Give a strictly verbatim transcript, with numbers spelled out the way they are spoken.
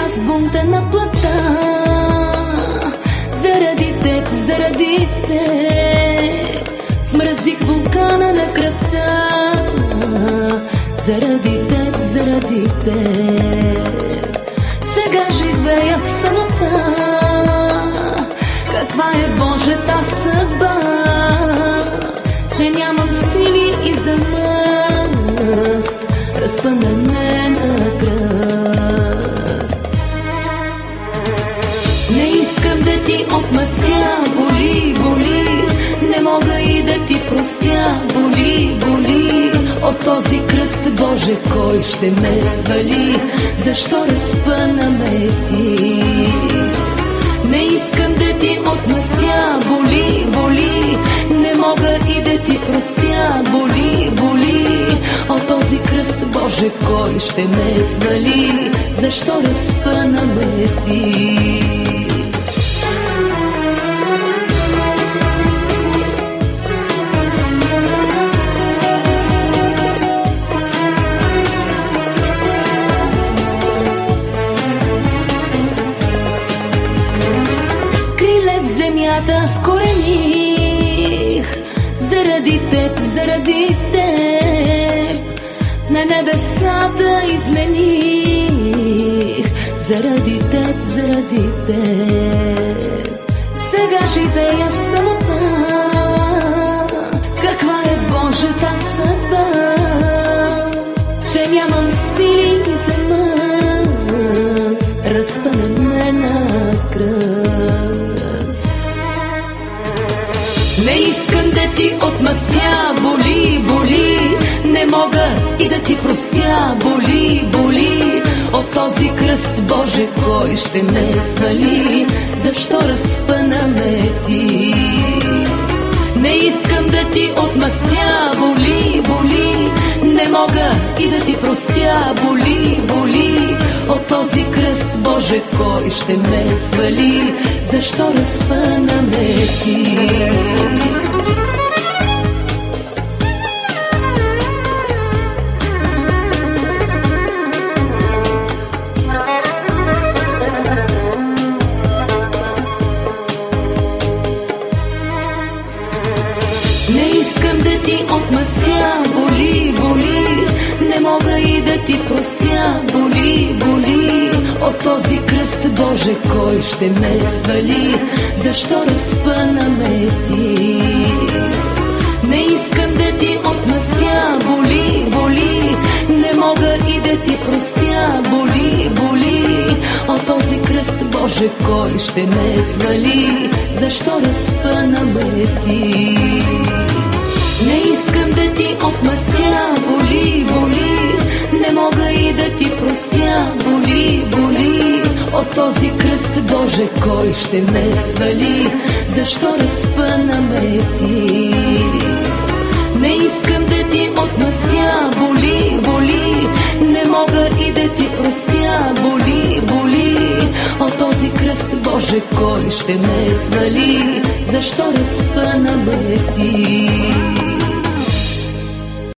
аз бунта на плата. Заради теб, заради теб смразих вулкана на кръвта. Заради теб, заради теб сега живея в самота. Каква е Божията съдба, че нямам сили и за мъст, разпъна ме на кръст. Не искам да ти отмъстя, боли, боли, не мога и да ти простя, боли, боли. От този кръст, Боже, кой ще ме свали? Защо разпъна ме ти? Не искам да ти отмъстя, боли, боли, не мога и да ти простя, боли, боли. От този кръст, Боже, кой ще ме свали? Защо разпъна ме ти? Земята вкорених, заради теб, заради теб на небесата измених. Заради теб, заради теб сега живея в самота. Каква е Божията съдба, че нямам сили за мъст, разпъна ме на кръст. Не искам да ти отмъстя, боли, боли, не мога и да ти простя, боли, боли. От този кръст, Боже, кой ще ме свали? Защо разпъна ме ти? Не искам да ти отмъстя, боли, боли, не мога и да ти простя, боли, боли. От този кръст, Боже, кой ще ме свали? Защо разпъна ме ти? Не искам да ти отмъстя, боли, боли, не мога и да ти простя, боли, боли. От този кръст, Боже, кой ще ме свали? Защо разпъна ме ти? Не искам да ти отмъстя, боли, боли, не мога и да ти простя, боли, боли. От този кръст, Боже, кой ще ме свали? Защо разпъна ме ти? Не искам да ти отмъстя, боли, боли, не мога и да ти простя, боли, боли. От този кръст, Боже, кой ще ме свали? Защо разпъна ме ти? Не искам да ти отмъстя, боли, боли, не мога и да ти простя, боли, боли. От този кръст, Боже, кой ще ме свали? Защо разпъна ме ти?